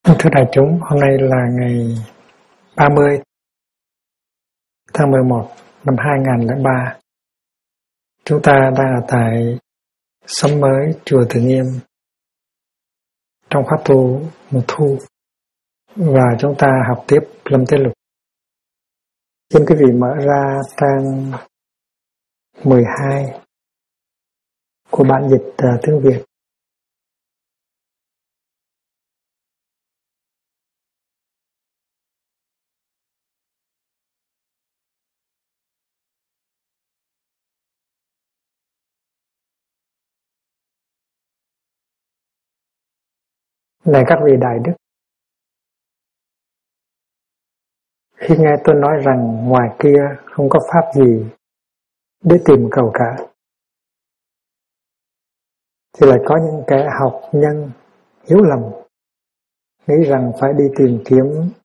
Thưa đại chúng, hôm nay là ngày 30 tháng 11 năm 2003. Chúng ta đang ở tại xóm mới chùa Từ Nghiêm trong khóa tu mùa thu và chúng ta học tiếp Lâm Tế Lục. Xin quý vị mở ra trang 12 của bản dịch tiếng Việt. Này các vị đại đức, khi nghe tôi nói rằng ngoài kia không có pháp gì để tìm cầu cả, thì lại có những kẻ học nhân hiểu lầm, nghĩ rằng phải đi tìm kiếm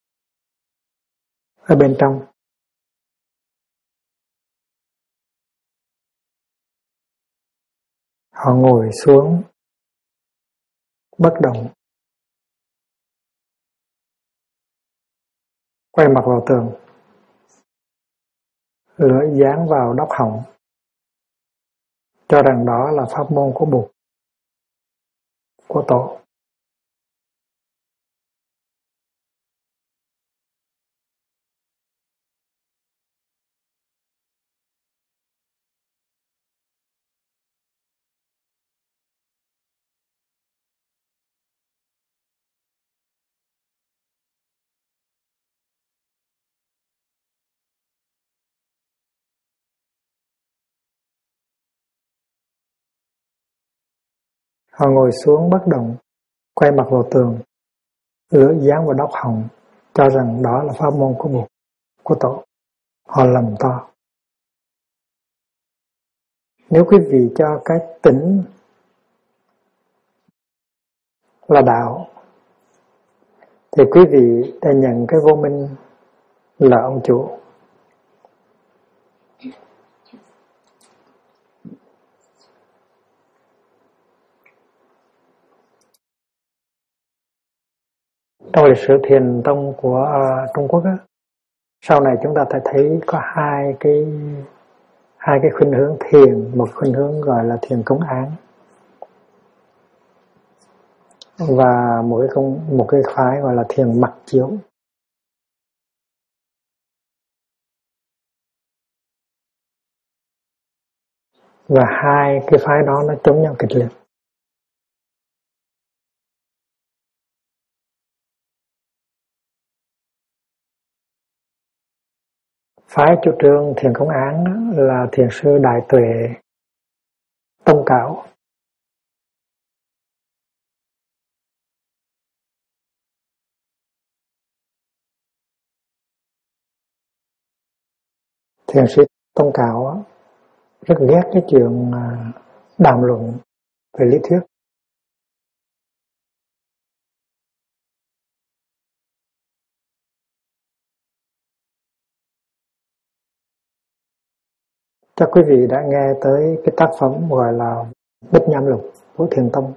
ở bên trong. Họ ngồi xuống bất động, quay mặt vào tường, lưỡi dán vào đốc họng, cho rằng đó là pháp môn của Bụt, của Tổ. Họ ngồi xuống bất động, quay mặt vào tường, lưỡi dán vào đốc họng, cho rằng đó là pháp môn của Bụt, của Tổ. Họ lầm to. Nếu quý vị cho cái tỉnh là đạo, thì quý vị đã nhận cái vô minh là ông chủ. Trong lịch sử thiền tông của Trung Quốc á, sau này chúng ta thấy có hai cái khuynh hướng thiền, một khuynh hướng gọi là thiền công án và một cái phái gọi là thiền mặc chiếu. Và hai cái phái đó nó chống nhau kịch liệt. Phái chủ trương thiền công án là thiền sư Đại Tuệ Tông Cảo. Thiền sư Tông Cảo rất ghét cái chuyện đàm luận về lý thuyết. Chắc quý vị đã nghe tới cái tác phẩm gọi là Bích Nham Lục của Thiền Tông.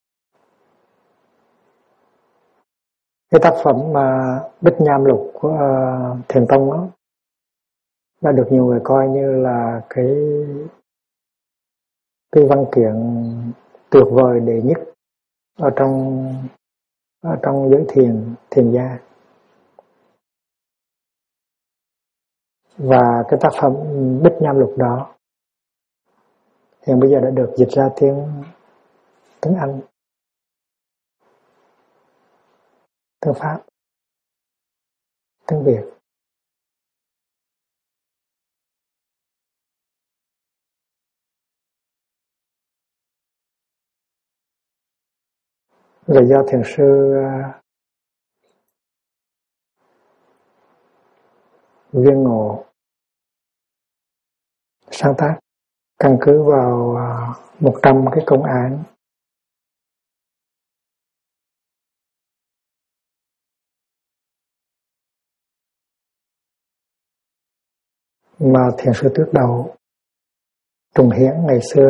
Cái tác phẩm Bích Nham Lục của Thiền Tông đó đã được nhiều người coi như là cái văn kiện tuyệt vời đệ nhất ở trong giới thiền gia. Và cái tác phẩm Bích Nham Lục đó hiện bây giờ đã được dịch ra tiếng Anh, tiếng Pháp, tiếng Việt. Là do thiền sư Viên Ngộ sáng tác, căn cứ vào 100 cái công án mà thiền sư Tước Đầu Trùng Hiển ngày xưa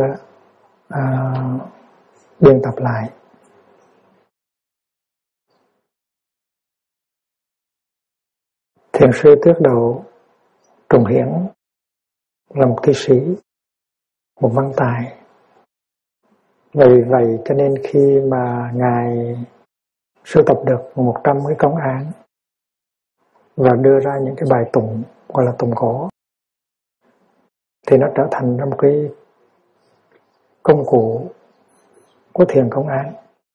biên tập lại. Thiền sư Tuyết Độ Trùng Hiển là một thi sĩ, một văn tài. Vì vậy cho nên khi mà Ngài sưu tập được 100 cái công án và đưa ra những cái bài tụng gọi là tụng cổ, thì nó trở thành ra một cái công cụ của thiền công án.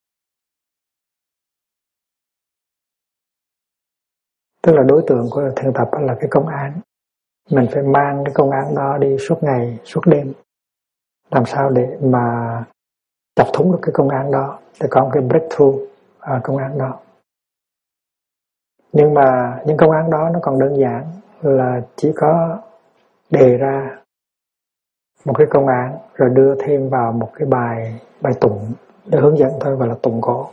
Tức là đối tượng của thiền tập là cái công án. Mình phải mang cái công án đó đi suốt ngày, suốt đêm. Làm sao để mà chọc thủng được cái công án đó, để có một cái breakthrough ở công án đó. Nhưng mà những công án đó nó còn đơn giản là chỉ có đề ra một cái công án rồi đưa thêm vào một cái bài tụng để hướng dẫn thôi, gọi là tụng cổ.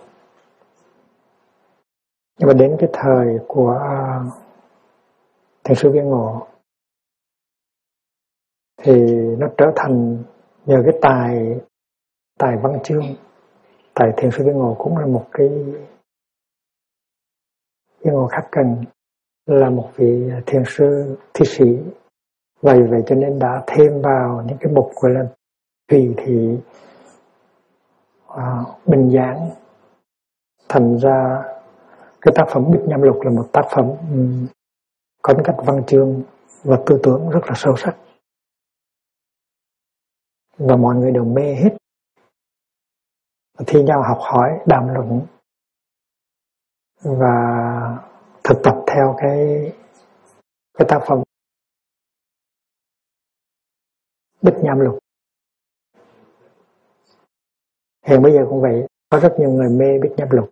Nhưng mà đến cái thời của Thiền sư Viên Ngộ thì nó trở thành nhờ cái tài văn chương. Tại Thiền sư Viên Ngộ cũng là một cái Viên Ngộ Khắc Cần là một vị thiền sư thi sĩ. Vậy cho nên đã thêm vào những cái mục gọi là tùy thị bình giảng, thành ra cái tác phẩm Bích Nham Lục là một tác phẩm có cách văn chương và tư tưởng rất là sâu sắc, và mọi người đều mê hết, thi nhau học hỏi, đàm luận và thực tập theo cái tác phẩm Bích Nham Lục. Hiện bây giờ cũng vậy, có rất nhiều người mê Bích Nham Lục.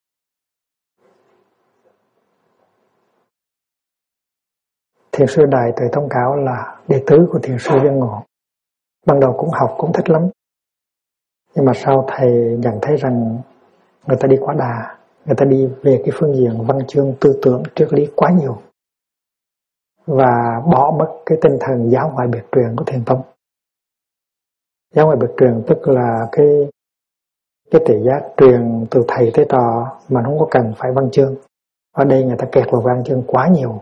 Thiền sư Đại Tuệ Thông Cáo là đệ tử của thiền sư Viên Ngộ. Ban đầu cũng học, cũng thích lắm. Nhưng mà sau thầy nhận thấy rằng người ta đi quá đà, người ta đi về cái phương diện văn chương, tư tưởng, triết lý quá nhiều, và bỏ mất cái tinh thần giáo ngoại biệt truyền của Thiền Tông. Giáo ngoại biệt truyền tức là cái tỷ giác truyền từ thầy tới trò mà không có cần phải văn chương. Ở đây người ta kẹt vào văn chương quá nhiều.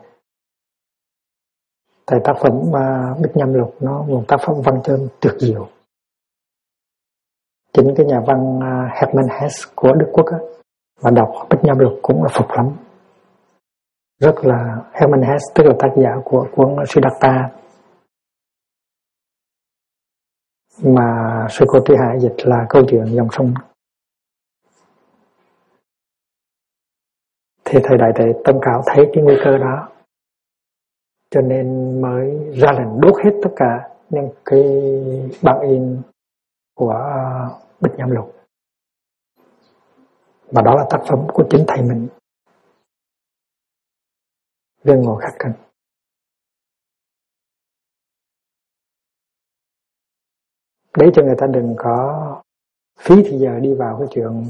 Tại tác phẩm Bích Nham Lục nó một tác phẩm văn chương tuyệt diệu. Chính cái nhà văn Hermann Hesse của Đức Quốc á, mà đọc Bích Nham Lục cũng là phục lắm. Rất là Hermann Hesse tức là tác giả của cuốn Siddhartha mà sư cô Tri Hải dịch là câu chuyện dòng sông. Thì thầy Đại Tuệ Tâm Cáo thấy cái nguy cơ đó, cho nên mới ra lệnh đốt hết tất cả những cái bản in của Bích Nham Lục. Và đó là tác phẩm của chính thầy mình, Viên Ngộ Khắc Cần. Để cho người ta đừng có phí thì giờ đi vào cái chuyện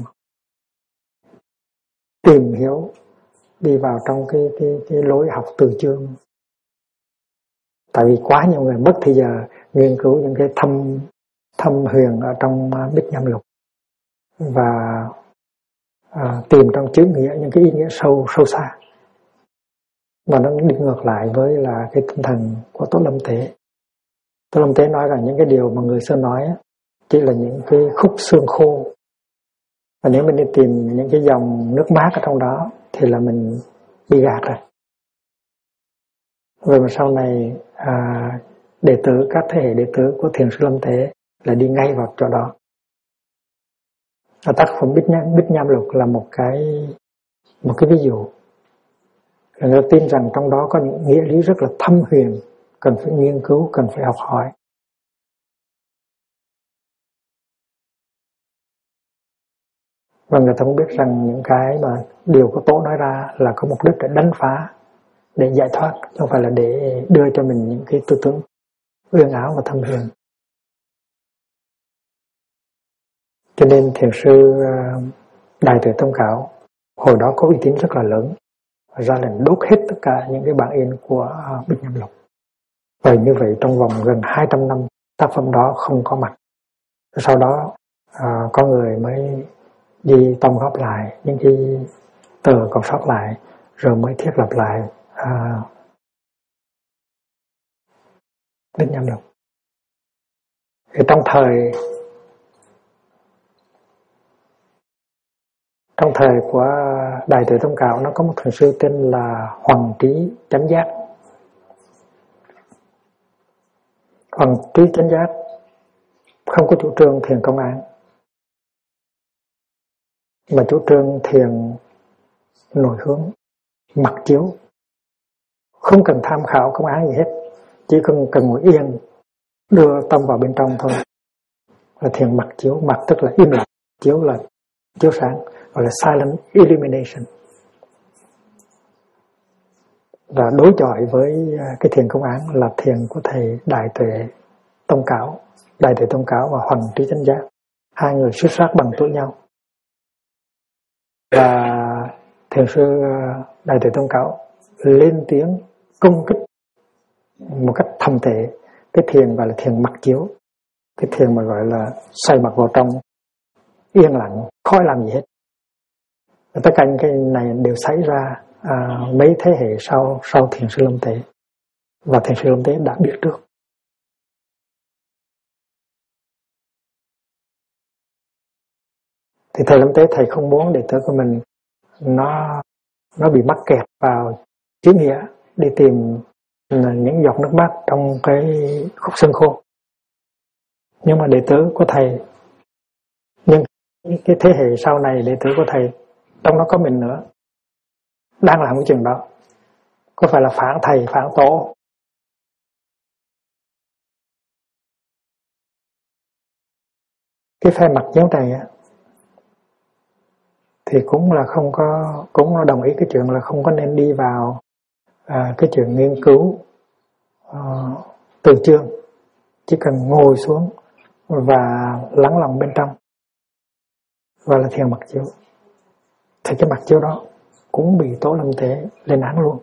tìm hiểu, đi vào trong cái lối học từ chương. Tại vì quá nhiều người mất thì giờ nghiên cứu những cái thâm huyền ở trong Bích Nham Lục và tìm trong chữ nghĩa những cái ý nghĩa sâu xa, và nó đi ngược lại với là cái tinh thần của Tốt Lâm Tế. Tốt Lâm Tế nói rằng những cái điều mà người xưa nói chỉ là những cái khúc xương khô, và nếu mình đi tìm những cái dòng nước mát ở trong đó thì là mình bị gạt rồi. Vậy mà sau này đệ tử, các thế hệ đệ tử của Thiền sư Lâm Tế là đi ngay vào chỗ đó. Tác phẩm Bích Nham Lục là một cái ví dụ. Người ta tin rằng trong đó có những nghĩa lý rất là thâm huyền, cần phải nghiên cứu, cần phải học hỏi. Và người ta cũng biết rằng những cái mà điều của Tổ nói ra là có mục đích để đánh phá, để giải thoát, không phải là để đưa cho mình những cái tư tưởng uyên ảo và thâm huyền. Cho nên thiền sư Đại Tuệ Tâm Cáo hồi đó có uy tín rất là lớn, và ra lệnh đốt hết tất cả những cái bản in của Bích Nham Lục. Và như vậy trong vòng gần 200 năm tác phẩm đó không có mặt. Sau đó có người mới đi tóm góp lại những cái tờ còn sót lại, rồi mới thiết lập lại biết nhầm được. Thì trong thời của Đại Tuệ Tông Cáo, nó có một thiền sư tên là Hoàng Trí Chánh Giác. Hoàng Trí Chánh Giác không có chủ trương thiền công án, mà chủ trương thiền nội hướng, mặc chiếu, không cần tham khảo công án gì hết, chỉ cần ngồi yên, đưa tâm vào bên trong thôi, là thiền mặc chiếu. Mặc tức là im lặng, chiếu là chiếu sáng, gọi là silent illumination. Và đối chọi với cái thiền công án là thiền của thầy Đại Tuệ Tông Cáo, Đại Tuệ Tông Cáo và Hoàng Trí Chánh Giác, hai người xuất sắc bằng tuổi nhau. Và thiền sư Đại Tuệ Tông Cáo lên tiếng công kích một cách thầm tệ cái thiền gọi là thiền mặc chiếu, cái thiền mà gọi là xoay mặt vào trong, yên lặng, khỏi làm gì hết. Và tất cả những cái này đều xảy ra mấy thế hệ sau thiền sư Lâm Tế, và thiền sư Lâm Tế đã biết trước. Thì thầy Lâm Tế, thầy không muốn đệ tử của mình nó bị mắc kẹt vào chữ nghĩa, đi tìm những giọt nước mắt trong cái khúc xương khô. Nhưng mà đệ tử của thầy, nhưng cái thế hệ sau này đệ tử của thầy, trong đó có mình nữa, đang làm cái chuyện đó. Có phải là phản thầy, phản tổ? Cái phe mặc chiếu này thì cũng là không có, cũng đồng ý cái chuyện là không có nên đi vào cái chuyện nghiên cứu từ chương, chỉ cần ngồi xuống và lắng lòng bên trong, gọi là thiền mặc chiếu. Thì cái mặc chiếu đó cũng bị Tổ Lâm Tế lên án luôn.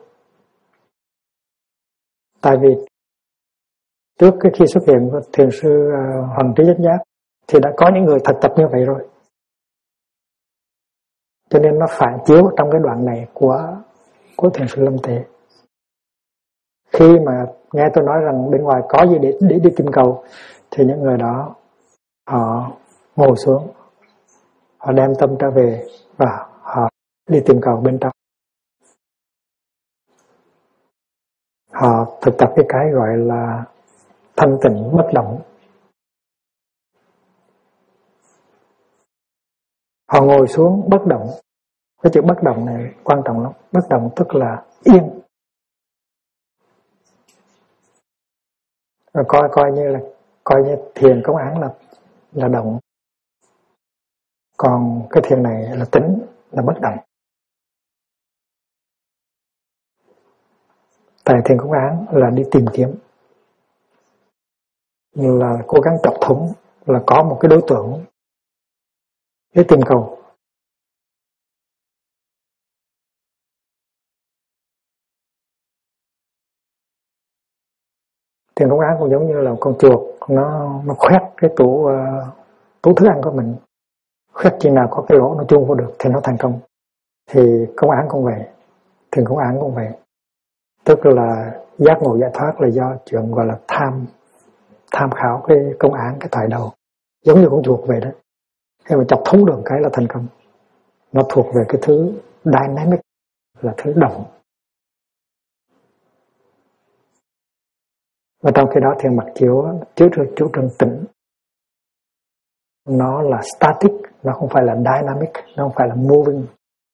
Tại vì trước cái khi xuất hiện của thiền sư Hoàng Trí Chánh Giác thì đã có những người thực tập như vậy rồi, cho nên nó phản chiếu trong cái đoạn này của thiền sư Lâm Tế. Khi mà nghe tôi nói rằng bên ngoài có gì để đi tìm cầu, thì những người đó họ ngồi xuống, họ đem tâm trở về và họ đi tìm cầu bên trong. Họ thực tập cái gọi là thanh tịnh bất động. Họ ngồi xuống bất động. Cái chữ bất động này quan trọng lắm. Bất động tức là yên. Rồi coi như thiền công án là động. Còn cái thiền này là tĩnh, là bất động. Tại thiền công án là đi tìm kiếm, là cố gắng chọc thủng, là có một cái đối tượng để tìm cầu. Thiền công án cũng giống như là con chuột, nó khoét cái tủ thức ăn của mình, khoét chừng nào có cái lỗ nó chui vô được thì nó thành công. Thì công án cũng vậy, thiền công án cũng vậy. Tức là giác ngộ giải thoát là do chuyện gọi là tham khảo cái công án cái thời đầu, giống như con chuột vậy đó. Khi mà chọc thúng được cái là thành công. Nó thuộc về cái thứ dynamic, là thứ động. Và trong khi đó thiền mặc chiếu chủ trương tĩnh, nó là static, nó không phải là dynamic, nó không phải là moving.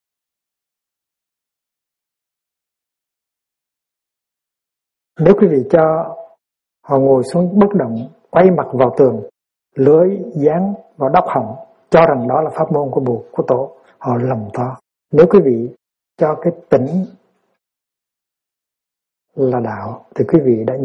Nếu quý vị cho họ ngồi xuống bất động, quay mặt vào tường, lưỡi dán vào đốc họng, cho rằng đó là pháp môn của Tổ, họ lầm to. Nếu quý vị cho cái tĩnh là đạo, thì quý vị đã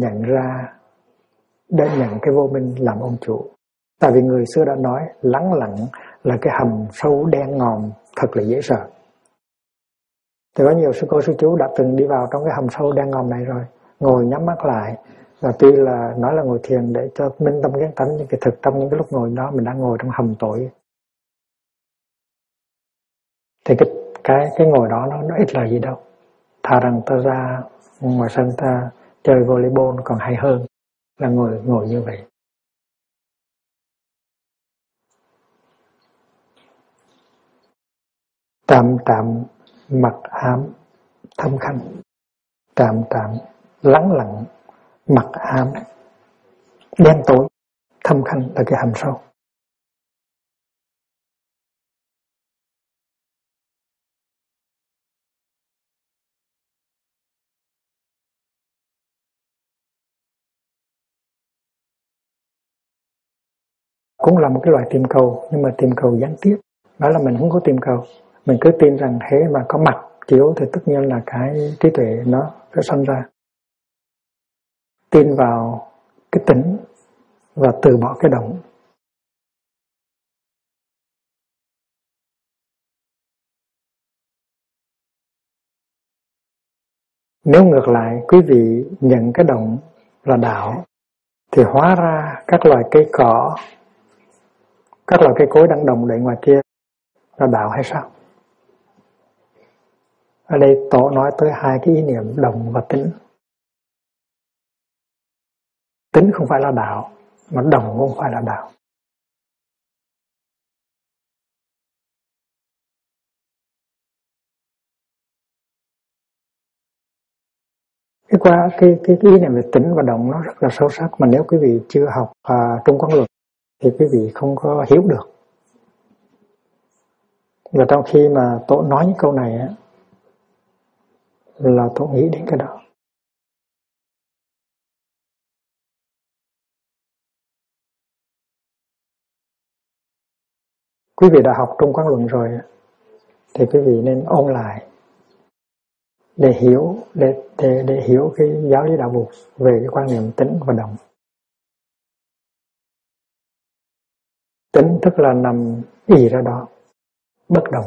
nhận cái vô minh làm ông chủ. Tại vì người xưa đã nói lắng lặng là cái hầm sâu đen ngòm thật là dễ sợ. Thì có nhiều sư cô sư chú đã từng đi vào trong cái hầm sâu đen ngòm này rồi, ngồi nhắm mắt lại, và tuy là nói là ngồi thiền để cho minh tâm kiến tánh, nhưng cái thực trong những cái lúc ngồi đó mình đang ngồi trong hầm tội. Thì cái ngồi đó nó ít là gì đâu. Thà rằng ta ra Ngoài sân ta chơi volleyball còn hay hơn là ngồi như vậy. Tạm tạm mặc ám thâm khanh. Tạm tạm lắng lặng mặc ám đen tối. Thâm khanh là cái hầm sâu. Cũng là một cái loại tìm cầu, nhưng mà tìm cầu gián tiếp. Đó là mình không có tìm cầu, mình cứ tin rằng thế mà có mặt chiếu thì tất nhiên là cái trí tuệ nó sẽ sanh ra. Tin vào cái tĩnh và từ bỏ cái động. Nếu ngược lại quý vị nhận cái động là đạo thì hóa ra các loài cây cỏ, các loài cây cối đang đồng đậy ngoài kia là đạo hay sao? Ở đây Tổ nói tới hai cái ý niệm động và tĩnh. Tĩnh không phải là đạo, mà động cũng không phải là đạo. Cái ý niệm về tĩnh và động nó rất là sâu sắc, mà nếu quý vị chưa học Trung Quán Luật thì quý vị không có hiểu được. Và trong khi mà Tổ nói những câu này á, là Tổ nghĩ đến cái đó. Quý vị đã học Trung Quán Luận rồi thì quý vị nên ôn lại để hiểu để hiểu cái giáo lý đạo Phật về cái quan niệm tĩnh và động. Tĩnh tức là nằm ì ra đó, bất động.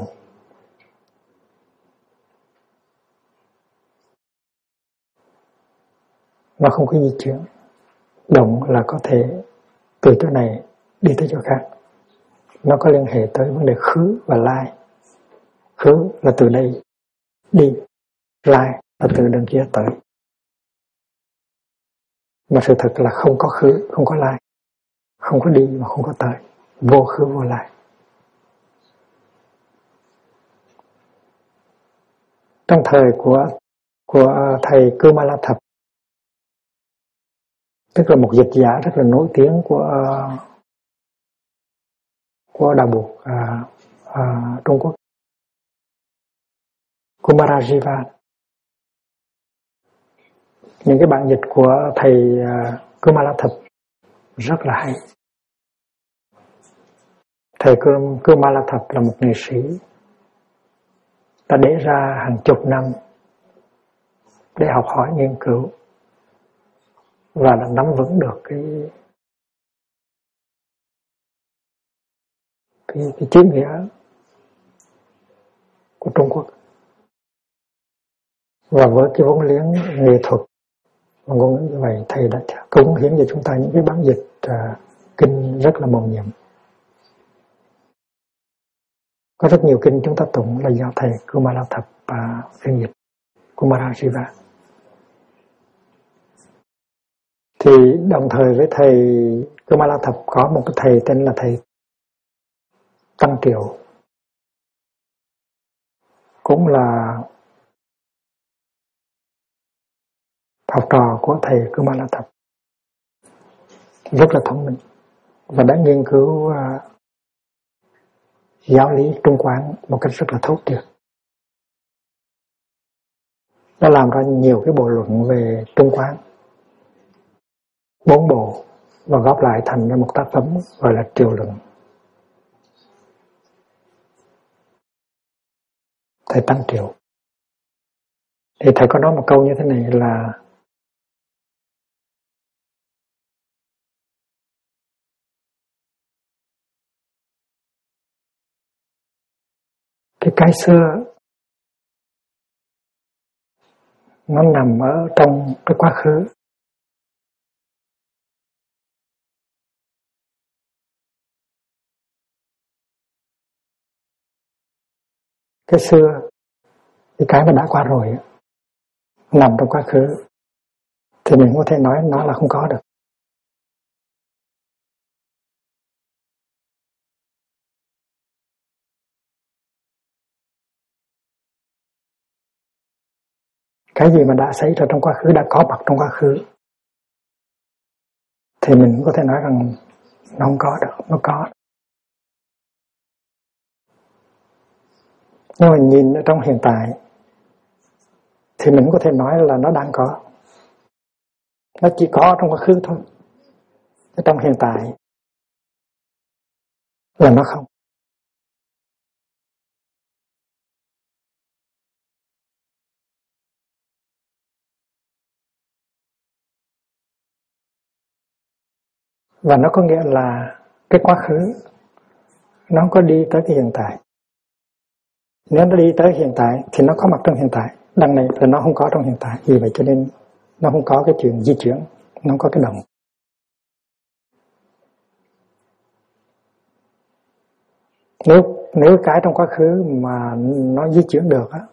Nó không có di chuyển. Động là có thể từ chỗ này đi tới chỗ khác. Nó có liên hệ tới vấn đề khứ và lai. Khứ là từ đây đi, lai là từ đằng kia tới. Mà sự thật là không có khứ, không có lai, không có đi mà không có tới, vô khứ vô lai. Trong thời của thầy Kumala Thập, tức là một dịch giả rất là nổi tiếng của đạo Phật Trung Quốc, Kumarajiva. Những cái bản dịch của thầy Kumala Thập rất là hay. Thầy Kumala Thập là một nghệ sĩ đã để ra hàng chục năm để học hỏi nghiên cứu và đã nắm vững được cái chữ nghĩa của Trung Quốc. Và với cái vốn liếng nghệ thuật và ngôn ngữ như vậy, thầy đã cống hiến cho chúng ta những cái bản dịch kinh rất là mầu nhiệm. Có rất nhiều kinh chúng ta tụng là do thầy Kumala Thập phiên dịch, Kumarajiva. Thì đồng thời với thầy Kumala Thập có một cái thầy tên là thầy Tăng Triệu, cũng là học trò của thầy Kumala Thập, rất là thông minh và đã nghiên cứu giáo lý Trung Quán một cách rất là thấu triệt. Đã làm ra nhiều cái bộ luận về Trung Quán, 4 bộ, và góp lại thành ra một tác phẩm gọi là Triều Luận. Thầy Tăng Triệu. Thì thầy có nói một câu như thế này là cái xưa nó nằm ở trong cái quá khứ. Cái xưa, cái mà đã qua rồi, nằm trong quá khứ thì mình có thể nói nó là không có được. Cái gì mà đã xảy ra trong quá khứ, đã có mặt trong quá khứ thì mình cũng có thể nói rằng nó không có được, nó có. Nhưng mà nhìn ở trong hiện tại thì mình có thể nói là nó đang có. Nó chỉ có trong quá khứ thôi. Ở trong hiện tại là nó không. Và nó có nghĩa là cái quá khứ nó không có đi tới cái hiện tại. Nếu nó đi tới hiện tại thì nó có mặt trong hiện tại. Đằng này là nó không có trong hiện tại. Vì vậy cho nên nó không có cái chuyện di chuyển, nó không có cái động. Nếu cái trong quá khứ mà nó di chuyển được á,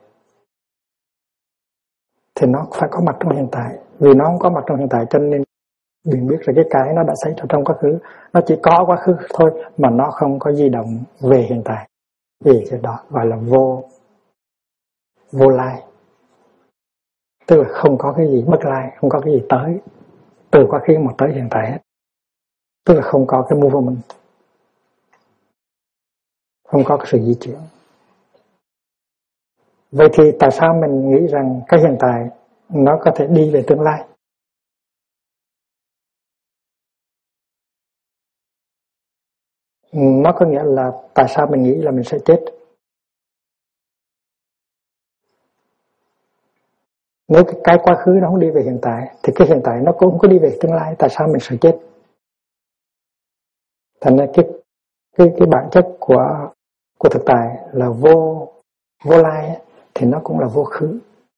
thì nó phải có mặt trong hiện tại. Vì nó không có mặt trong hiện tại cho nên mình biết là cái nó đã xảy ra trong quá khứ, nó chỉ có quá khứ thôi mà nó không có di động về hiện tại. Vì cái đó gọi là vô lai. Tức là không có cái gì bất lai, không có cái gì tới từ quá khứ mà tới hiện tại hết. Tức là không có cái movement, không có cái sự di chuyển. Vậy thì tại sao mình nghĩ rằng cái hiện tại nó có thể đi về tương lai? Nó có nghĩa là tại sao mình nghĩ là mình sẽ chết? Nếu cái quá khứ nó không đi về hiện tại thì cái hiện tại nó cũng không có đi về tương lai. Tại sao mình sẽ chết? Thành ra cái bản chất của thực tại là vô lai thì nó cũng là vô khứ.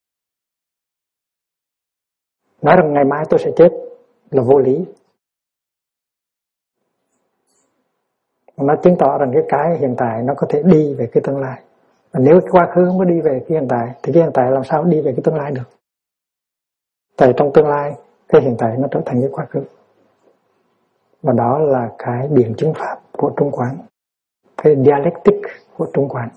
Nói rằng ngày mai tôi sẽ chết là vô lý. Nó chứng tỏ rằng cái hiện tại nó có thể đi về cái tương lai. Và nếu cái quá khứ không có đi về cái hiện tại thì cái hiện tại làm sao đi về cái tương lai được? Tại trong tương lai cái hiện tại nó trở thành cái quá khứ. Và đó là cái biện chứng pháp của Trung Quán, cái dialectic của Trung Quán.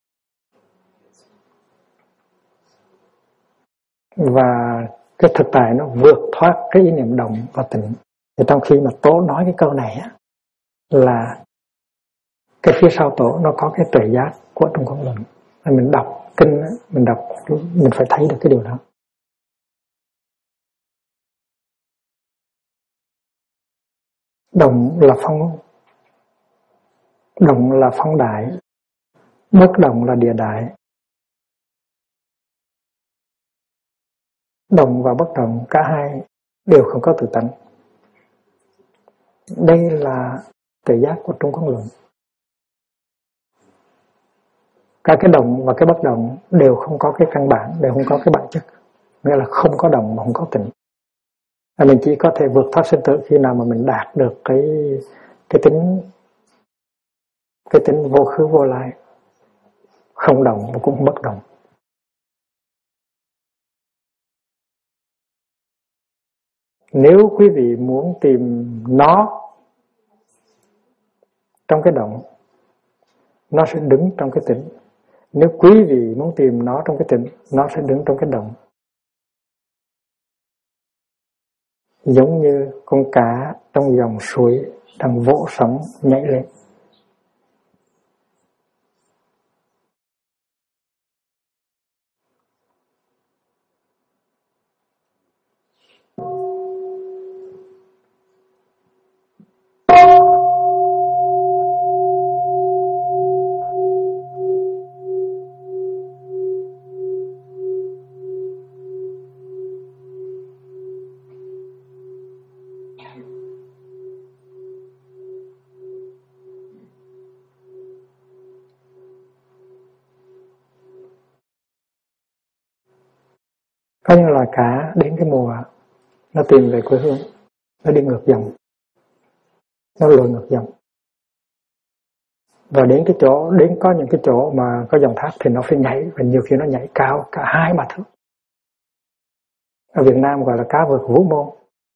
Và cái thực tại nó vượt thoát cái ý niệm động và tịnh. Thì trong khi mà Tổ nói cái câu này á, là cái phía sau Tổ nó có cái tuệ giác của Trung Quán Luận. Mình đọc kinh, mình phải thấy được cái điều đó. Động là phong đại, bất động là địa đại. Động và bất động cả hai đều không có tự tánh. Đây là tuệ giác của Trung Quán Luận. Cả cái động và cái bất động đều không có cái căn bản, đều không có cái bản chất. Nghĩa là không có động mà không có tịnh. Mình chỉ có thể vượt thoát sinh tử khi nào mà mình đạt được cái tính vô khứ vô lai, không động mà cũng bất động. Nếu quý vị muốn tìm nó trong cái động, nó sẽ đứng trong cái tịnh. Nếu quý vị muốn tìm nó trong cái tịnh, nó sẽ đứng trong cái động. Giống như con cá trong dòng suối đang vỗ sóng nhảy lên. Có những loài cá đến cái mùa nó tìm về quê hương, nó đi ngược dòng, nó lội ngược dòng. Và đến cái chỗ, có những cái chỗ mà có dòng thác thì nó phải nhảy, và nhiều khi nó nhảy cao cả 2-3 thước. ở Việt Nam gọi là cá vượt vũ môn.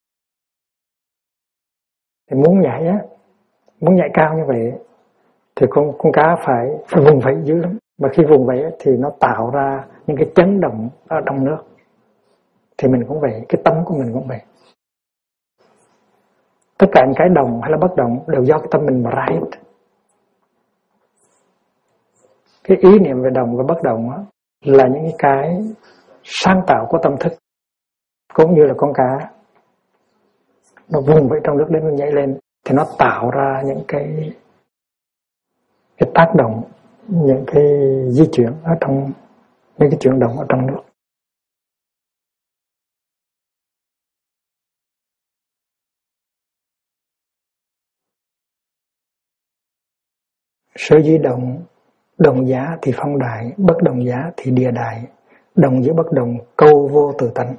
Thì muốn nhảy á, muốn nhảy cao như vậy thì con cá phải vùng vẫy dữ lắm. Mà khi vùng vẫy thì nó tạo ra những cái chấn động ở trong nước. Thì mình cũng vậy, cái tâm của mình cũng vậy. Tất cả những cái động hay là bất động đều do cái tâm mình mà ra hết. Cái ý niệm về động và bất động đó, là những cái sáng tạo của tâm thức. Cũng như là con cá nó vùng vẫy trong nước đến nó nhảy lên thì nó tạo ra những cái tác động, những cái di chuyển ở trong, những cái chuyển động ở trong nước. Sở dĩ động, đồng giá thì phong đại, bất đồng giá thì địa đại, đồng giữa bất đồng câu vô tự tánh.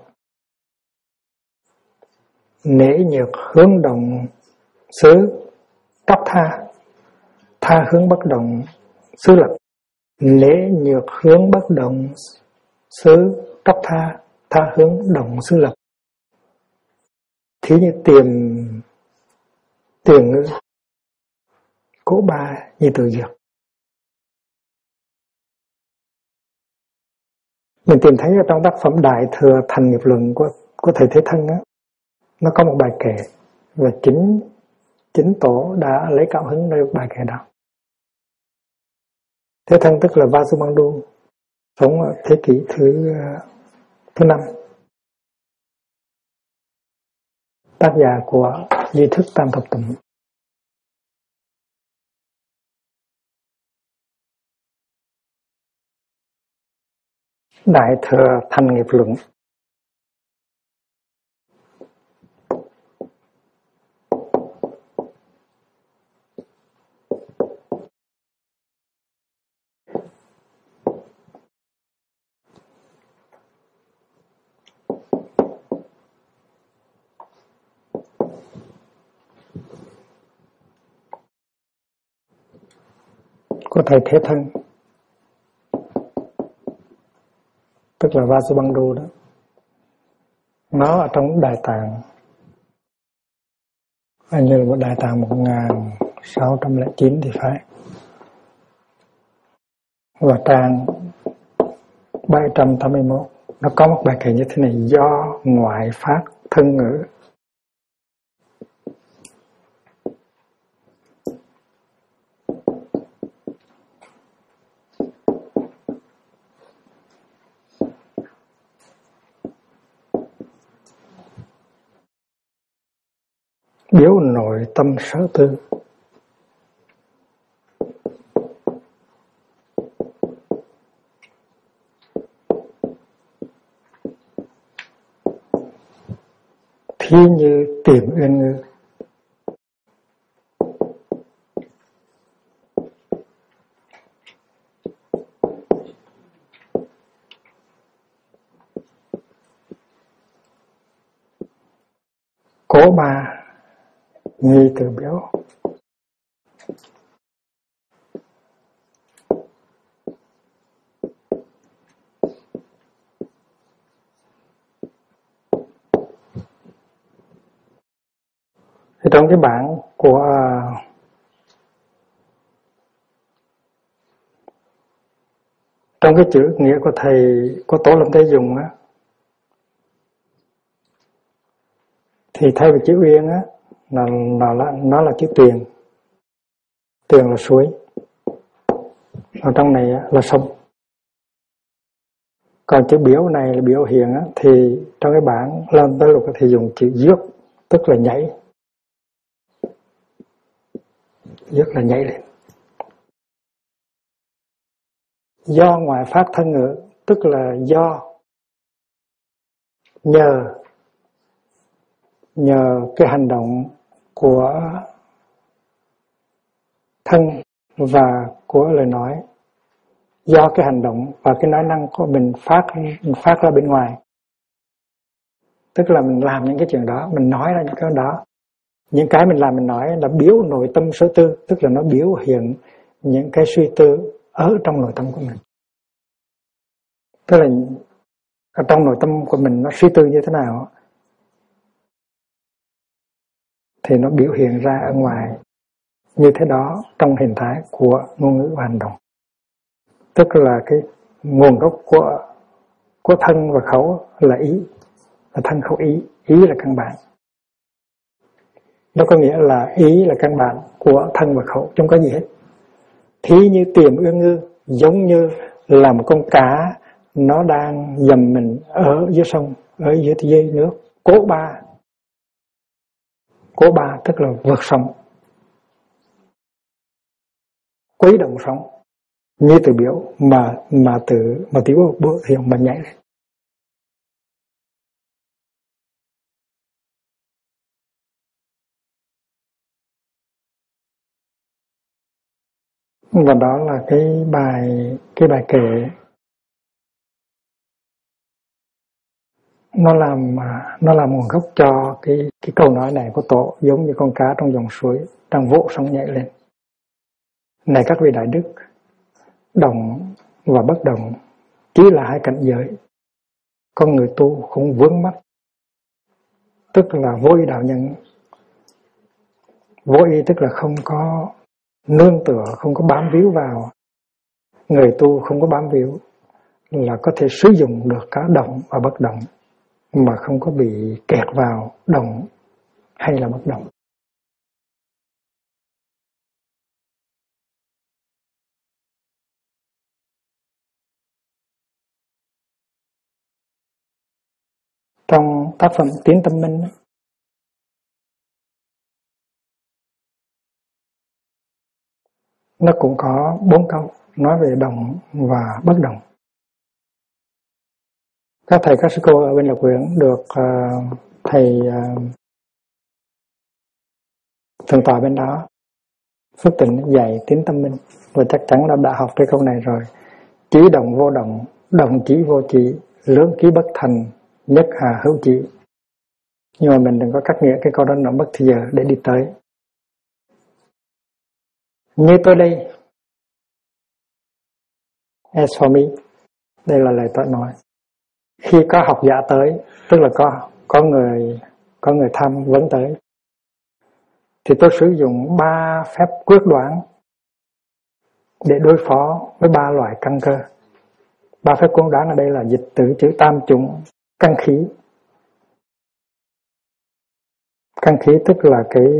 Nể nhược hướng động xứ tróc tha, tha hướng bất động xứ lập. Nể nhược hướng bất động xứ tróc tha, tha hướng động xứ lập. Thí như tiền ngữ Cố Ba Nhi Tự Dược. Mình tìm thấy ở trong tác phẩm Đại Thừa Thành Nghiệp Luận của thầy Thế Thân á, nó có một bài kệ và chính tổ đã lấy cảm hứng nơi bài kệ đó. Thế Thân tức là Vasubandhu, sống ở thế kỷ thứ 5, tác giả của Di Thức Tam Thập Tụng. Đại Thừa Thành Nghiệp Luận. Của thầy Thế Thân, tức là Vasubandhu đó. Nó ở trong Đại Tạng, hình như là Đại Tạng 1609 thì phải. Và trang 781 nó có một bài kệ như thế này: do ngoại phát thân ngữ. Biểu nội tâm sở tư. Thí như tìm uyên ngư. Cố Ba Nhi Tự Biểu. Thì trong cái bản của trong cái chữ nghĩa của thầy của Tổ Lâm Tế dùng á, thì thay vì chữ uyên á, nó là chữ tuyền. Tuyền là suối, ở trong này á, là sông. Còn chữ biểu này là biểu hiện á, thì trong cái bản Lâm Tế Lục thì dùng chữ dước, tức là nhảy. Dước là nhảy lên. Do ngoại phát thân ngữ, tức là do nhờ cái hành động của thân và của lời nói, do cái hành động và cái nói năng của mình phát ra bên ngoài, tức là mình làm những cái chuyện đó, mình nói ra những cái đó, những cái mình làm mình nói là biểu nội tâm sở tư, tức là nó biểu hiện những cái suy tư ở trong nội tâm của mình. Tức là ở trong nội tâm của mình nó suy tư như thế nào thì nó biểu hiện ra ở ngoài như thế đó trong hình thái của ngôn ngữ và hành động. Tức là cái nguồn gốc của thân và khẩu là ý, là thân khẩu ý, ý là căn bản. Nó có nghĩa là ý là căn bản của thân và khẩu, không có gì hết. Thí như tiềm ương ngư, giống như là một con cá nó đang dầm mình ở dưới sông, ở dưới nước, cố ba tức là vượt sông, quấy động sóng, như từ biểu mà tiểu bộ hiện mà nhảy lên. Và đó là cái bài kệ nó làm nguồn gốc cho cái câu nói này của Tổ, giống như con cá trong dòng suối đang vỗ sóng nhảy lên. Này các vị đại đức, động và bất động chỉ là hai cảnh giới, con người tu không vướng mắc, tức là vô ý đạo nhân. Vô ý tức là không có nương tựa, không có bám víu vào. Người tu không có bám víu là có thể sử dụng được cả động và bất động mà không có bị kẹt vào động hay là bất động. Trong tác phẩm Tiến Tâm Minh nó cũng có 4 câu nói về động và bất động. Các thầy, các sư cô ở bên Lộc Huyện được thầy thượng tọa bên đó Phước Tịnh dạy Tiến Tâm Minh, và chắc chắn đã học cái câu này rồi. Chỉ động vô động, động chỉ vô chỉ, lưỡng ký bất thành, nhất hà hữu chỉ. Nhưng mà mình đừng có cắt nghĩa cái câu đó, nó mất thì giờ để đi tới. Như tôi đây, as for me, đây là lời tôi nói. Khi có học giả tới, tức là có người thăm vấn tới, thì tôi sử dụng 3 phép quyết đoán để đối phó với 3 loại căn cơ. 3 phép quyết đoán ở đây là dịch từ chữ tam chủng căn khí. Căn khí tức là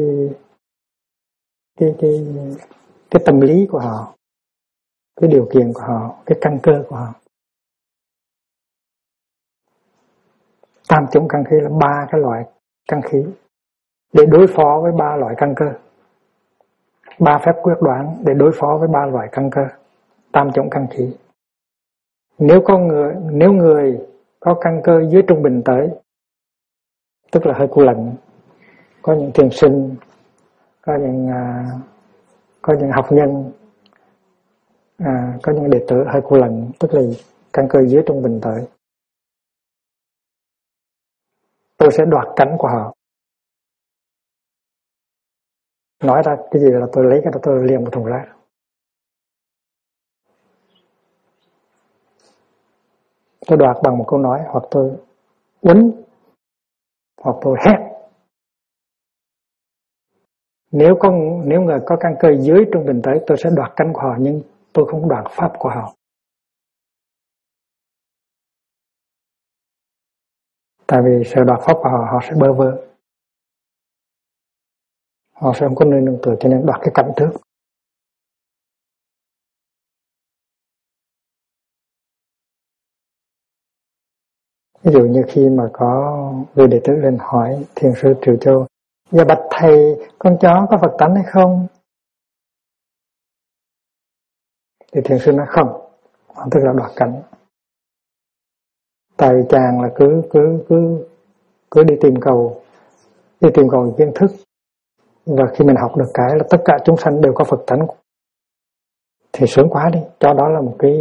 cái tâm lý của họ, cái điều kiện của họ, cái căn cơ của họ. Tam chủng căn khí là 3 cái loại căn khí để đối phó với 3 loại căn cơ. 3 phép quyết đoán để đối phó với 3 loại căn cơ. Tam chủng căn khí. Nếu người có căn cơ dưới trung bình tới, tức là hơi cu lận, có những thiền sinh, có những học nhân, có những đệ tử hơi cu lận, tức là căn cơ dưới trung bình tới, tôi sẽ đoạt cánh của họ. Nói ra cái gì là tôi lấy cái đó tôi liền một thùng rác. Tôi đoạt bằng một câu nói, hoặc tôi uốn, hoặc tôi hét. Nếu người có căn cơ dưới trung bình tới, tôi sẽ đoạt cánh của họ, nhưng tôi không đoạt pháp của họ. Tại vì sợ đoạt pháp của họ sẽ bơ vơ, họ sẽ không có nơi nương tựa, cho nên đoạt cái cảnh trước. Ví dụ như khi mà có người đệ tử lên hỏi thiền sư Triệu Châu: dạ bạch thầy, con chó có Phật tánh hay không? Thì thiền sư nói không, tức là đoạt cảnh. Tại chàng là cứ đi tìm cầu kiến thức, và khi mình học được cái là tất cả chúng sanh đều có Phật tánh thì sướng quá đi. Cho đó là một cái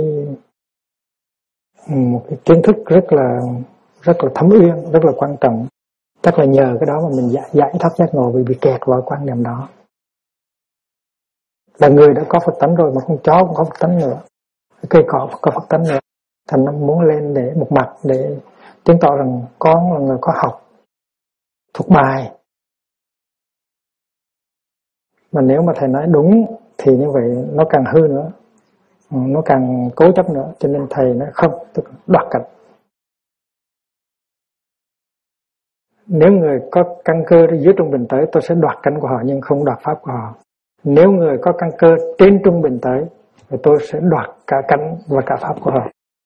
kiến thức rất là thấm uyên, rất là quan trọng. Chắc là nhờ cái đó mà mình giải thoát giác ngộ, vì bị kẹt vào quan niệm đó. Là người đã có Phật tánh rồi mà con chó cũng có Phật tánh nữa, cây cỏ có Phật tánh nữa, Thành nó muốn lên để một mặt để chứng tỏ rằng con là người có học, thuộc bài. Mà nếu mà thầy nói đúng thì như vậy nó càng hư nữa, nó càng cố chấp nữa. Cho nên thầy nói không, tức là đoạt cảnh. Nếu người có căn cơ dưới trung bình tới, tôi sẽ đoạt cảnh của họ nhưng không đoạt pháp của họ. Nếu người có căn cơ trên trung bình tới, thì tôi sẽ đoạt cả cảnh và cả pháp của họ.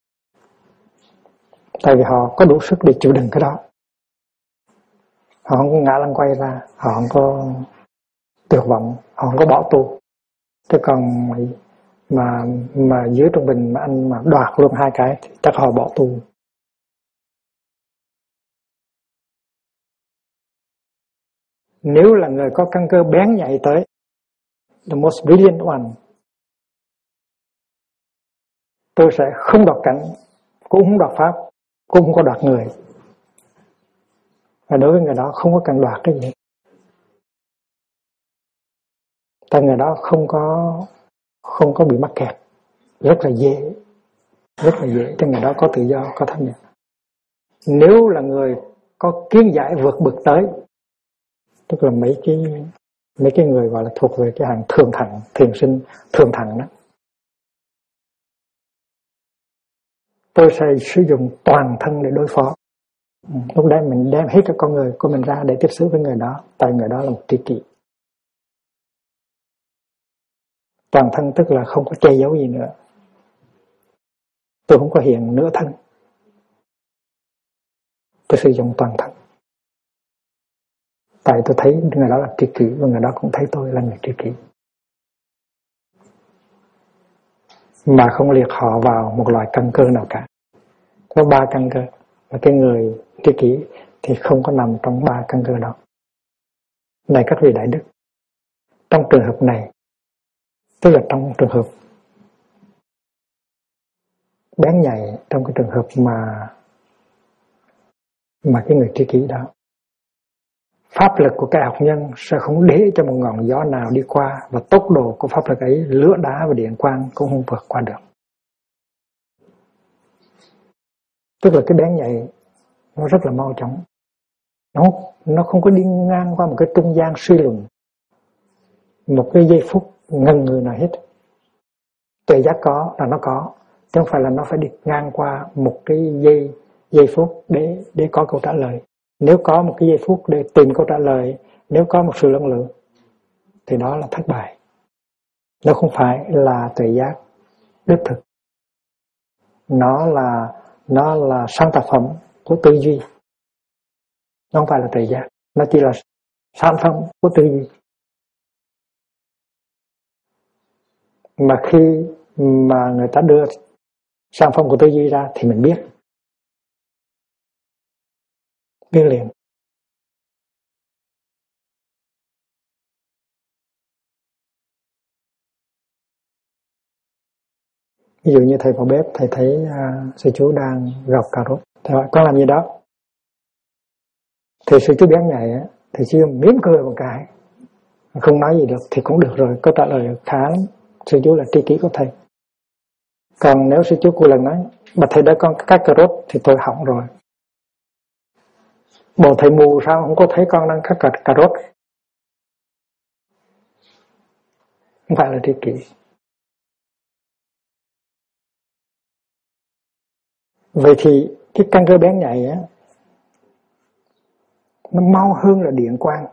Tại vì họ có đủ sức để chịu đựng cái đó. Họ không có ngã lăn quay ra, họ không có tuyệt vọng, họ không có bỏ tu. Thế còn mà dưới trung bình mà anh mà đoạt luôn hai cái thì chắc họ bỏ tu. Nếu là người có căn cơ bén nhạy tới, the most brilliant one, tôi sẽ không đoạt cảnh, cũng không đoạt pháp, cũng không có đoạt người. Và đối với người đó không có cần đoạt cái gì. Tại người đó không có bị mắc kẹt, rất là dễ cho người đó có tự do, có thanh nhẹ. Nếu là người có kiến giải vượt bực tới, tức là mấy cái người gọi là thuộc về cái hàng thường thẳng, thiền sinh thường thẳng đó, tôi sẽ sử dụng toàn thân để đối phó. Lúc đấy mình đem hết cái con người của mình ra để tiếp xúc với người đó, tại người đó là một tri kỷ. Toàn thân tức là không có che giấu gì nữa. Tôi không có hiện nửa thân, tôi sử dụng toàn thân. Tại tôi thấy người đó là tri kỷ và người đó cũng thấy tôi là người tri kỷ. Mà không liệt họ vào một loại căn cơ nào cả. Có 3 căn cơ, và cái người tri kỷ thì không có nằm trong 3 căn cơ đó. Này các vị đại đức, trong trường hợp này, tức là trong trường hợp bén nhạy, trong cái trường hợp mà cái người tri kỷ đó, pháp lực của cái học nhân sẽ không để cho một ngọn gió nào đi qua, và tốc độ của pháp lực ấy, lửa đá và điện quang cũng không vượt qua được. Tức là cái bén nhạy nó rất là mau chóng, nó không có đi ngang qua một cái trung gian suy luận, một cái giây phút ngần ngừ nào hết. Tuệ giác có là nó có, chứ không phải là nó phải đi ngang qua một cái giây phút để có câu trả lời. Nếu có một cái giây phút để tìm câu trả lời, nếu có một sự lẫn lộn thì đó là thất bại. Nó không phải là tuệ giác đích thực. Nó là sáng tạo phẩm của tư duy. Nó không phải là tuệ giác, nó chỉ là sản phẩm của tư duy. Mà khi mà người ta đưa sản phẩm của tư duy ra thì mình biết liền. Ví dụ như thầy vào bếp, thầy thấy sư chú đang gọt cà rốt, thầy hỏi con làm gì đó, thì sư chú bén nhạy thì sư mỉm cười một cái, không nói gì được thì cũng được rồi, có trả lời khá lắm, sư chú là tri kỷ của thầy. Còn nếu sư chú cô lần nói mà thầy đã con cắt cà rốt thì tôi hỏng rồi, bộ thầy mù sao không có thấy con đang cắt cà rốt, không phải là tri kỷ. Vậy thì cái căn cơ bén nhạy nó mau hơn là điện quang.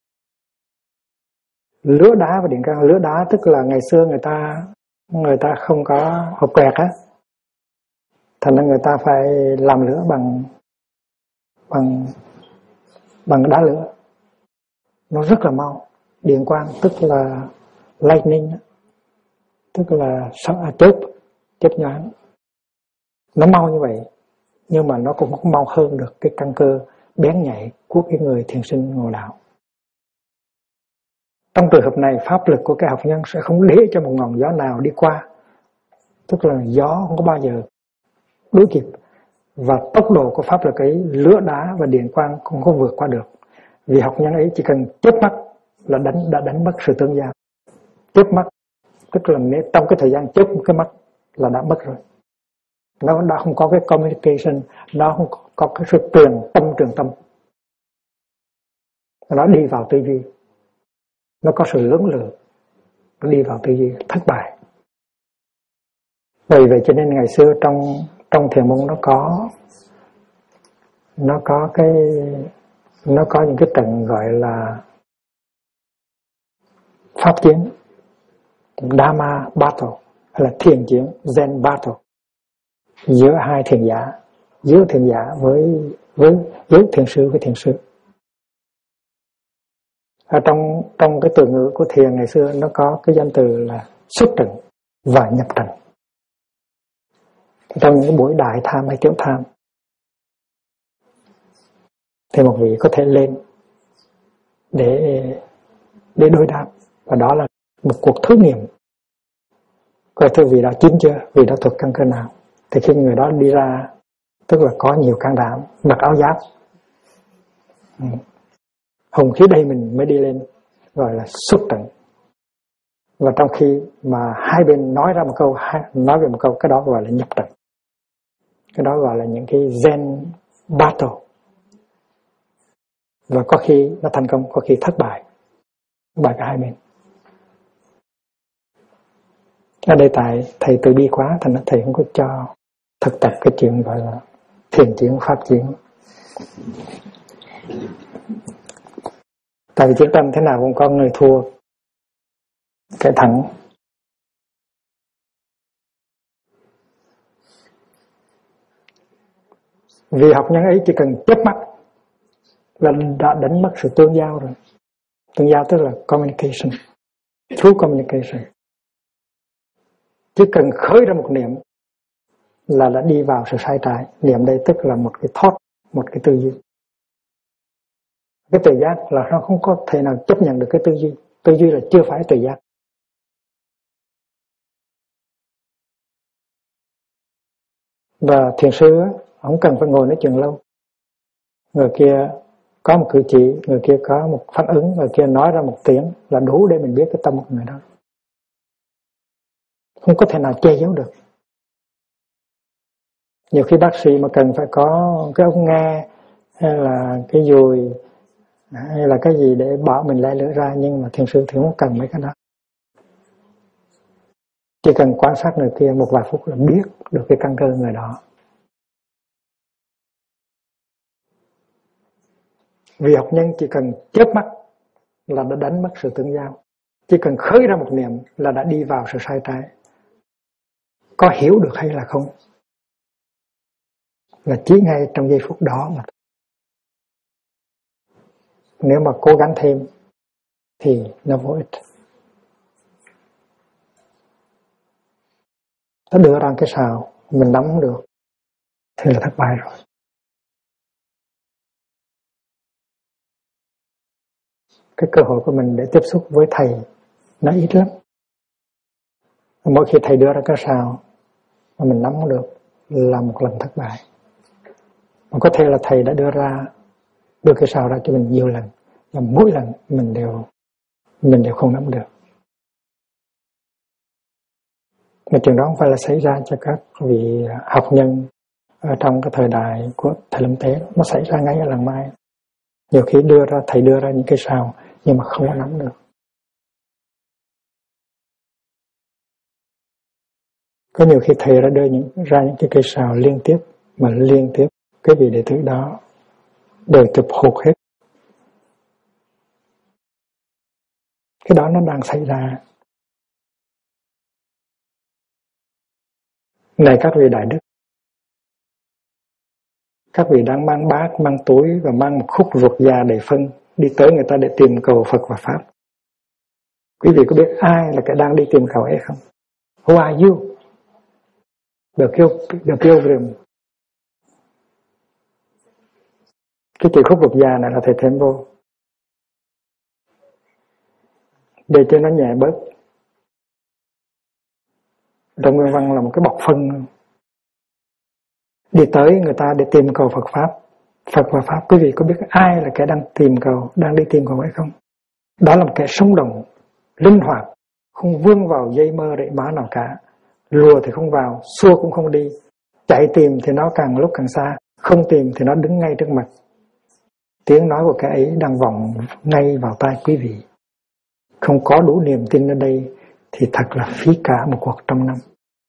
Lửa đá và điện quang, lửa đá tức là ngày xưa người ta không có hộp quẹt thành ra người ta phải làm lửa bằng đá lửa, nó rất là mau. Điện quang tức là lightning, tức là chớp nhoáng, nó mau như vậy, nhưng mà nó cũng không mau hơn được cái căn cơ bén nhạy của cái người thiền sinh ngộ đạo. Trong trường hợp này, pháp lực của cái học nhân sẽ không để cho một ngọn gió nào đi qua, tức là gió không có bao giờ đuổi kịp, và tốc độ của pháp lực ấy, lửa đá và điện quang cũng không vượt qua được. Vì học nhân ấy chỉ cần chớp mắt là đã đánh mất sự tương giao. Chớp mắt tức là trong cái thời gian chớp một cái mắt là đã mất rồi. Nó không có cái communication, nó không có cái sự truyền tâm. Nó đi vào tư duy, nó có sự lưỡng lự, nó đi vào tư duy, thất bại. Vì vậy cho nên ngày xưa trong thiền môn nó có những cái trận gọi là pháp chiến, Dharma battle hay là thiền chiến, Zen battle, giữa hai thiền giả, giữa thiền giả với thiền sư với thiền sư. Ở trong cái từ ngữ của thiền ngày xưa nó có cái danh từ là xuất trận và nhập trận. Trong những cái buổi đại tham hay tiểu tham thì một vị có thể lên để đối đáp, và đó là một cuộc thử nghiệm coi thử vị đó chín chưa, vị đó thuộc căn cơ nào. Thì khi người đó đi ra, tức là có nhiều can đảm, mặc áo giáp, hùng khí đây mình mới đi lên, gọi là xuất trận. Và trong khi mà hai bên nói về một câu, cái đó gọi là nhập trận. Cái đó gọi là những cái Zen battle. Và có khi nó thành công, có khi thất bại cả hai bên. Ở đây tại thầy từ bi quá, thành ra thầy không có cho thực tập cái chuyện gọi là thiền chiến, pháp chiến. Tại vì chiến tranh thế nào cũng có người thua cái thắng. Vì học nhân ấy chỉ cần chớp mắt là đã đánh mất sự tương giao rồi. Tương giao tức là communication, through communication. Chỉ cần khởi ra một niệm là đã đi vào sự sai trái. Niệm đây tức là một cái thought, một cái tư duy. Cái tự giác là nó không có thể nào chấp nhận được cái tư duy. Tư duy là chưa phải tự giác. Và thiền sư không cần phải ngồi nói chuyện lâu. Người kia có một cử chỉ, người kia có một phản ứng, người kia nói ra một tiếng là đủ để mình biết cái tâm của người đó. Không có thể nào che giấu được. Nhiều khi bác sĩ mà cần phải có cái ống nghe hay là cái dùi hay là cái gì để bảo mình le lưỡi ra, nhưng mà thiền sư thì không cần mấy cái đó. Chỉ cần quan sát người kia một vài phút là biết được cái căn cơ người đó. Vì học nhân chỉ cần chớp mắt là đã đánh mất sự tương giao. Chỉ cần khởi ra một niệm là đã đi vào sự sai trái. Có hiểu được hay là không là chỉ ngay trong giây phút đó mà. Nếu mà cố gắng thêm thì nó vô ích. Nó đưa ra cái sào mình nắm không được thì là thất bại rồi. Cái cơ hội của mình để tiếp xúc với thầy nó ít lắm. Mỗi khi thầy đưa ra cái sào mà mình nắm không được là một lần thất bại. Mà có thể là thầy đã đưa cái sào ra cho mình nhiều lần, và mỗi lần mình đều không nắm được. Mà chuyện đó không phải là xảy ra cho các vị học nhân ở trong cái thời đại của thầy Lâm Tế, nó xảy ra ngay ở làng Mai. Nhiều khi thầy đưa ra những cái sào nhưng mà không có nắm được. Có nhiều khi thầy đã đưa ra những cái cây sào liên tiếp, mà liên tiếp cái vị đệ tử đó đều chụp hụt hết. Cái đó nó đang xảy ra. Này các vị đại đức, các vị đang mang bát, mang túi và mang một khúc ruột già đầy phân đi tới người ta để tìm cầu Phật và Pháp. Quý vị có biết ai là cái đang đi tìm cầu ấy không? Who are you? The pilgrim. Cái chữ khúc ruột già này là thầy thêm vô để cho nó nhẹ bớt. Trong nguyên văn là một cái bọc phân. Đi tới người ta để tìm cầu Phật và Pháp. Quý vị có biết ai là kẻ đang đi tìm cầu hay không? Đó là một kẻ sống động, linh hoạt, không vướng vào dây mơ rễ má nào cả. Lùa thì không vào, xua cũng không đi, Chạy tìm thì nó càng lúc càng xa, không tìm thì nó đứng ngay trước mặt. Tiếng nói của cái ấy đang vọng ngay vào tai quý vị. Không có đủ niềm tin ở đây thì thật là phí cả một cuộc 100 năm.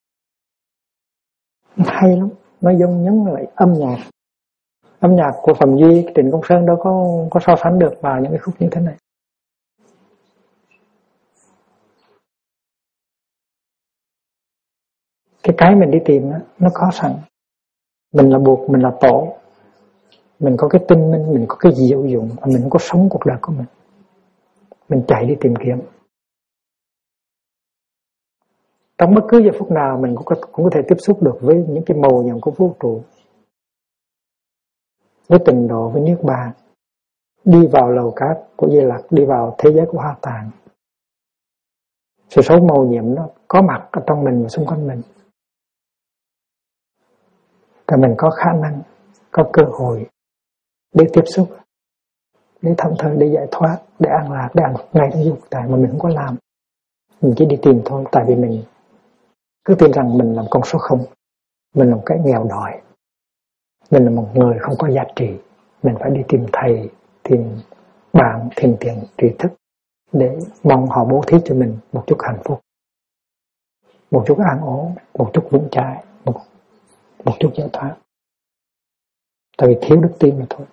Hay lắm, nó giống nhấn lại âm nhạc. Âm nhạc của Phạm Duy, Trịnh Công Sơn đâu có so sánh được vào những cái khúc như thế này. Cái mình đi tìm đó, nó có sẵn. Mình là buộc, mình là tổ. Mình có cái tinh minh, mình có cái diệu dụng, mình có sống cuộc đời của mình. Mình chạy đi tìm kiếm. Trong bất cứ giờ phút nào mình cũng có thể tiếp xúc được với những cái màu nhiệm của vũ trụ, với tịnh độ, với Niết Bàn, đi vào lầu cát của Di Lặc, đi vào thế giới của Hoa Tạng. Sự sống màu nhiệm nó có mặt ở trong mình và xung quanh mình. Và mình có khả năng, có cơ hội để tiếp xúc, để thảnh thơi, để giải thoát, để an lạc, để hạnh phúc ngay trong cuộc đời mà mình không có làm. Mình chỉ đi tìm thôi, tại vì mình cứ tin rằng mình là một con số không, mình là một cái nghèo đói, mình là một người không có giá trị, mình phải đi tìm thầy, tìm bạn, tìm tiền, tri thức để mong họ bố thí cho mình một chút hạnh phúc, một chút an ổn, một chút vững chãi, một chút giải thoát. Tại vì thiếu đức tin mà thôi.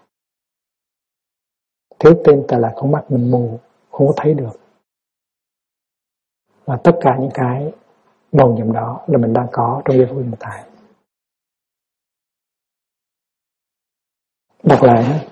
Thiếu tin tại là con mắt mình mù, không có thấy được. Và tất cả những cái màu nhiệm đó là mình đang có trong giây phút hiện tại. Đọc lại đó.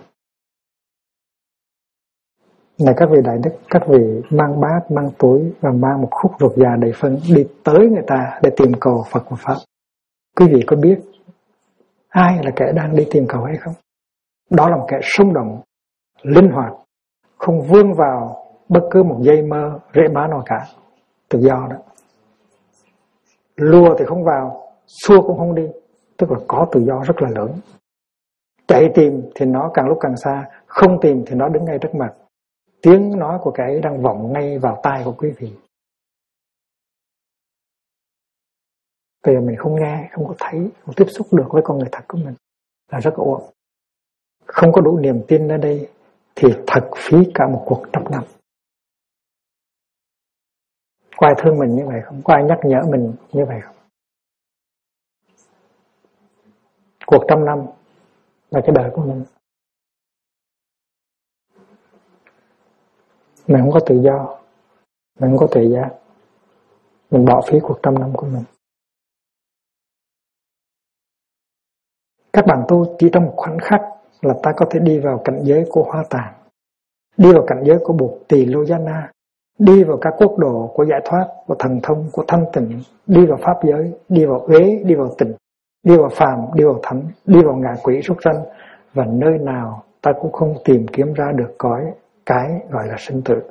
Này các vị đại đức, các vị mang bát, mang túi và mang một khúc ruột già đầy phân đi tới người ta để tìm cầu Phật và Pháp. Quý vị có biết ai là kẻ đang đi tìm cầu hay không? Đó là một kẻ xung động, linh hoạt, không vướng vào bất cứ một dây mơ rễ má nào cả. Tự do đó. Lùa thì không vào, xua cũng không đi, tức là có tự do rất là lớn. Chạy tìm thì nó càng lúc càng xa, không tìm thì nó đứng ngay trước mặt. Tiếng nói của cái đang vọng ngay vào tai của quý vị. Bây giờ mình không nghe, không có thấy, không tiếp xúc được với con người thật của mình là rất uổng. Không có đủ niềm tin ở đây thì thật phí cả một cuộc 100 năm. Có ai thương mình như vậy không? Có ai nhắc nhở mình như vậy không? Cuộc 100 năm là cái đời của mình. Mình không có tự do, mình không có tự giác, mình bỏ phí cuộc 100 năm của mình. Các bạn tu chỉ trong một khoảnh khắc là ta có thể đi vào cảnh giới của Hoa Tạng, đi vào cảnh giới của Bụt Tỳ Lô Giá Na, đi vào các quốc độ của giải thoát, của thần thông, của thanh tịnh, đi vào pháp giới, đi vào uế, đi vào tịnh, đi vào phàm, đi vào thánh, đi vào ngạ quỷ súc sanh, và nơi nào ta cũng không tìm kiếm ra được cái gọi là sinh tử.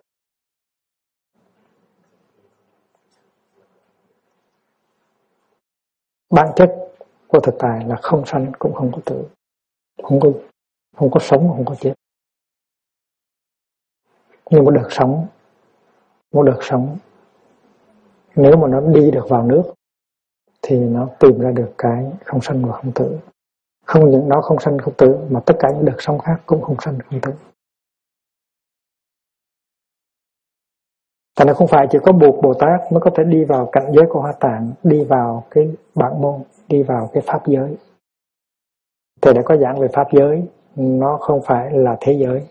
Bản chất của thực tại là không sanh cũng không có tử, không có sống, không có chết. Nhưng một đợt sống nếu mà nó đi được vào nước thì nó tìm ra được cái không sanh và không tử. Không những nó không sanh không tử mà tất cả những đợt sống khác cũng không sanh không tử. Tại nó không phải chỉ có Bụt Bồ Tát mới có thể đi vào cảnh giới của Hoa Tạng, đi vào cái bản môn, đi vào cái pháp giới. Thầy đã có giảng về pháp giới, nó không phải là thế giới.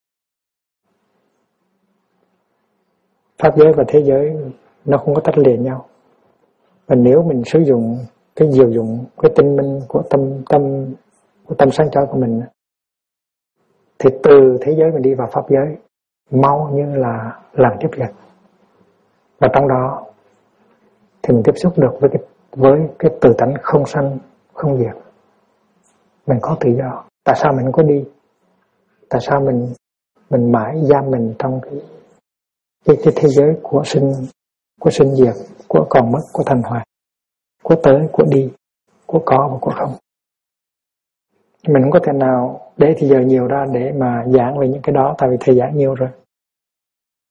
Pháp giới và thế giới nó không có tách liền nhau. Và nếu mình sử dụng cái diệu dụng, cái tinh minh của tâm sáng chói của mình, thì từ thế giới mình đi vào pháp giới mau như là làm tiếp vật. Và trong đó thì mình tiếp xúc được với cái tự tánh không sanh không diệt. Mình có tự do. Tại sao mình không có đi? Tại sao mình mãi giam mình trong cái thế giới của sinh diệt, của còn mất, của thành hoại, của tới, của đi, của có và của không. Mình không có thể nào để thì giờ nhiều ra để mà giảng về những cái đó, tại vì thầy giảng nhiều rồi.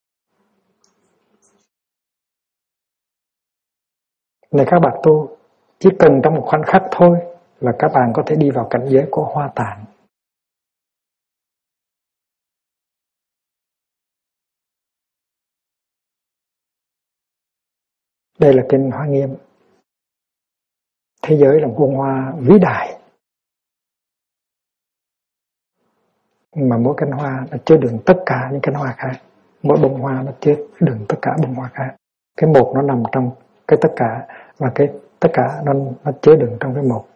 Này các bạn tu, Chỉ cần trong một khoảnh khắc thôi là các bạn có thể đi vào cảnh giới của Hoa Tạng. Đây là kinh Hoa Nghiêm. Thế giới là một bông hoa vĩ đại, mà mỗi cánh hoa nó chứa đựng tất cả những cánh hoa khác. Mỗi bông hoa nó chứa đựng tất cả bông hoa khác. Cái một nó nằm trong cái tất cả, và cái tất cả nó chứa đựng trong cái một.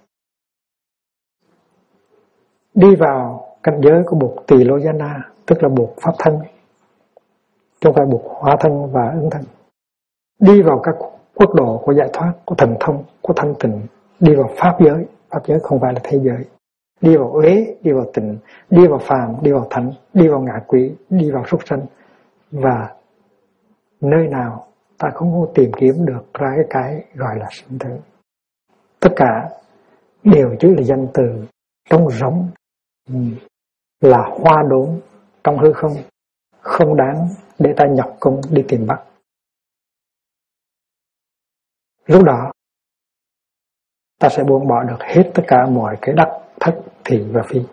Đi vào cảnh giới của Bụt Tỳ Lô Giá Na, tức là Bụt Pháp thân, chứ không phải Bụt Hóa thân và ứng thân. Đi vào các quốc độ của giải thoát, của thần thông, của thanh tịnh. Đi vào Pháp giới không phải là thế giới. Đi vào uế, đi vào tịnh, đi vào phàm, đi vào thánh, đi vào ngạ quỷ, đi vào súc sanh. Và nơi nào ta không có tìm kiếm được ra cái gọi là sinh tử. Tất cả đều chỉ là danh từ trống rỗng, là hoa đốn trong hư không, không đáng để ta nhọc công đi tìm bắt. Lúc đó ta sẽ buông bỏ được hết tất cả mọi cái đắc, thất, thị và phi.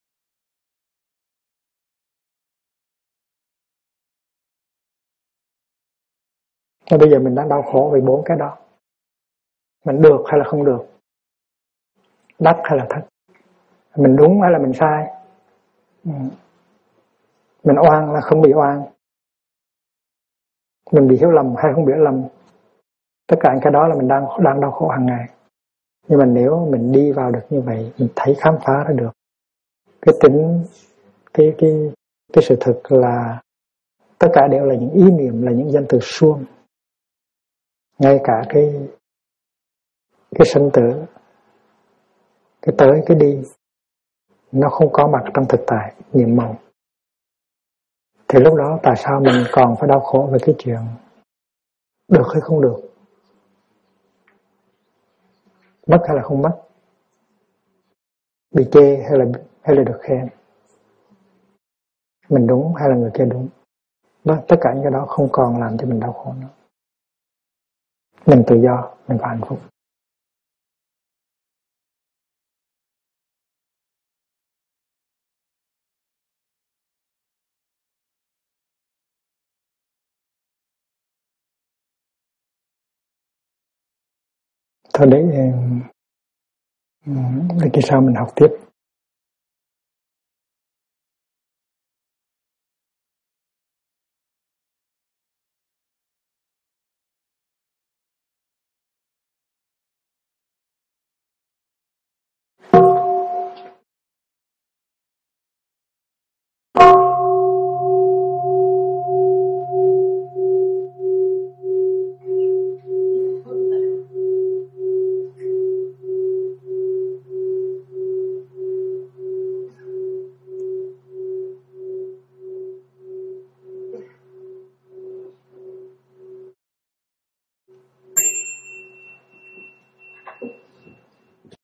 Và bây giờ mình đang đau khổ vì 4 cái đó. Mình được hay là không được? Đắc hay là thất? Mình đúng hay là mình sai? Mình oan hay là không bị oan? Mình bị hiểu lầm hay không bị hiểu lầm? Tất cả những cái đó là mình đang đau khổ hàng ngày. Nhưng mà nếu mình đi vào được như vậy, mình thấy khám phá ra được cái tính, cái sự thực là tất cả đều là những ý niệm, là những danh từ suông. Ngay cả cái sinh tử, cái tới cái đi, nó không có mặt trong thực tại nhiệm màu. Thì lúc đó tại sao mình còn phải đau khổ về cái chuyện được hay không được, mất hay là không mất, bị chê hay là được khen, mình đúng hay là người kia đúng. Đó, tất cả những cái đó không còn làm cho mình đau khổ nữa. Mình tự do, mình có hạnh phúc. Thôi để khi sau mình học tiếp.